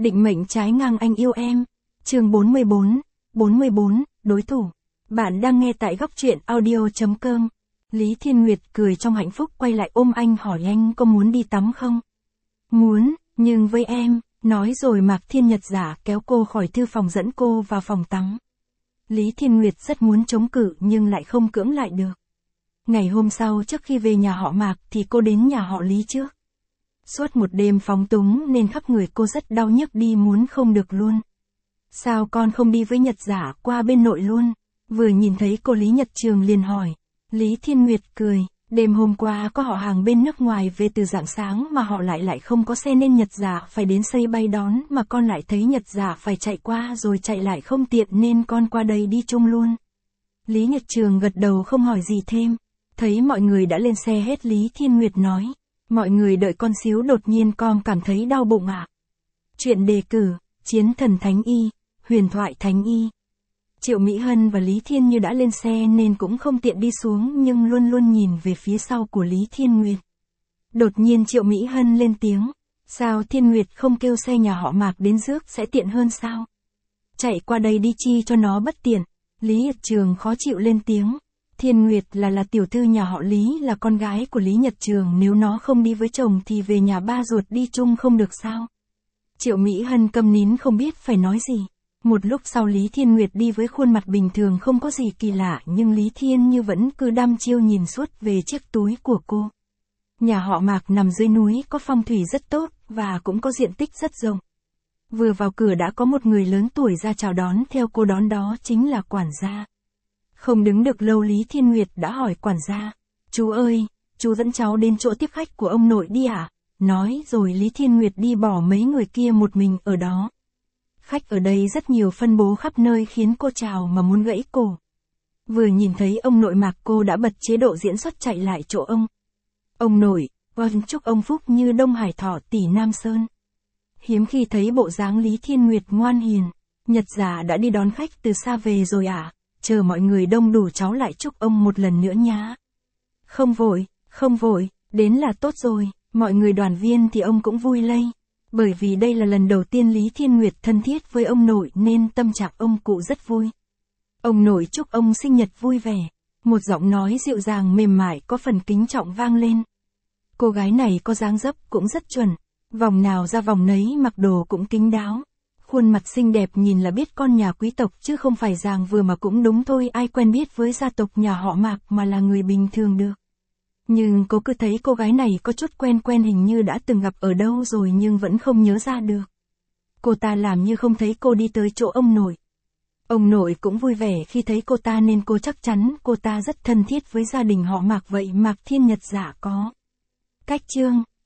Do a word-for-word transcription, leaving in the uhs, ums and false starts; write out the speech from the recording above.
Định mệnh trái ngang anh yêu em. Chương bốn mươi bốn, bốn mươi bốn, đối thủ. Bạn đang nghe tại góc truyện audio chấm com. Lý Thiên Nguyệt cười trong hạnh phúc quay lại ôm anh hỏi anh có muốn đi tắm không? Muốn, nhưng với em, nói rồi Mạc Thiên Nhật giả kéo cô khỏi thư phòng dẫn cô vào phòng tắm. Lý Thiên Nguyệt rất muốn chống cự nhưng lại không cưỡng lại được. Ngày hôm sau trước khi về nhà họ Mạc thì cô đến nhà họ Lý trước. Suốt một đêm phóng túng nên khắp người cô rất đau nhức đi muốn không được luôn. Sao con không đi với Nhật giả qua bên nội luôn? Vừa nhìn thấy cô Lý Nhật Trường liền hỏi. Lý Thiên Nguyệt cười, đêm hôm qua có họ hàng bên nước ngoài về từ rạng sáng mà họ lại lại không có xe nên Nhật giả phải đến xây bay đón mà con lại thấy Nhật giả phải chạy qua rồi chạy lại không tiện nên con qua đây đi chung luôn. Lý Nhật Trường gật đầu không hỏi gì thêm. Thấy mọi người đã lên xe hết Lý Thiên Nguyệt nói. Mọi người đợi con xíu đột nhiên con cảm thấy đau bụng ạ. À? Chuyện đề cử, Chiến thần Thánh Y, Huyền thoại Thánh Y. Triệu Mỹ Hân và Lý Thiên Như đã lên xe nên cũng không tiện đi xuống nhưng luôn luôn nhìn về phía sau của Lý Thiên Nguyệt. Đột nhiên Triệu Mỹ Hân lên tiếng. Sao Thiên Nguyệt không kêu xe nhà họ Mạc đến rước sẽ tiện hơn sao? Chạy qua đây đi chi cho nó bất tiện. Lý Nhật Trường khó chịu lên tiếng. Thiên Nguyệt là là tiểu thư nhà họ Lý là con gái của Lý Nhật Trường nếu nó không đi với chồng thì về nhà ba ruột đi chung không được sao? Triệu Mỹ Hân câm nín không biết phải nói gì. Một lúc sau Lý Thiên Nguyệt đi với khuôn mặt bình thường không có gì kỳ lạ nhưng Lý Thiên Như vẫn cứ đăm chiêu nhìn suốt về chiếc túi của cô. Nhà họ Mạc nằm dưới núi có phong thủy rất tốt và cũng có diện tích rất rộng. Vừa vào cửa đã có một người lớn tuổi ra chào đón theo cô đón đó chính là quản gia. Không đứng được lâu Lý Thiên Nguyệt đã hỏi quản gia. Chú ơi, chú dẫn cháu đến chỗ tiếp khách của ông nội đi à? Nói rồi Lý Thiên Nguyệt đi bỏ mấy người kia một mình ở đó. Khách ở đây rất nhiều phân bố khắp nơi khiến cô chào mà muốn gãy cổ. Vừa nhìn thấy ông nội Mạc cô đã bật chế độ diễn xuất chạy lại chỗ ông. Ông nội, vâng chúc ông phúc như Đông Hải Thỏ tỷ Nam Sơn. Hiếm khi thấy bộ dáng Lý Thiên Nguyệt ngoan hiền. Nhật giả đã đi đón khách từ xa về rồi à? Chờ mọi người đông đủ cháu lại chúc ông một lần nữa nhá. Không vội, không vội, đến là tốt rồi, mọi người đoàn viên thì ông cũng vui lây. Bởi vì đây là lần đầu tiên Lý Thiên Nguyệt thân thiết với ông nội nên tâm trạng ông cụ rất vui. Ông nội chúc ông sinh nhật vui vẻ. Một giọng nói dịu dàng mềm mại có phần kính trọng vang lên. Cô gái này có dáng dấp cũng rất chuẩn. Vòng nào ra vòng nấy mặc đồ cũng kín đáo. Khuôn mặt xinh đẹp nhìn là biết con nhà quý tộc chứ không phải dàng vừa mà cũng đúng thôi ai quen biết với gia tộc nhà họ Mạc mà là người bình thường được. Nhưng cô cứ thấy cô gái này có chút quen quen hình như đã từng gặp ở đâu rồi nhưng vẫn không nhớ ra được. Cô ta làm như không thấy cô đi tới chỗ ông nội. Ông nội cũng vui vẻ khi thấy cô ta nên cô chắc chắn cô ta rất thân thiết với gia đình họ Mạc vậy Mạc Thiên Nhật giả có. Cách chương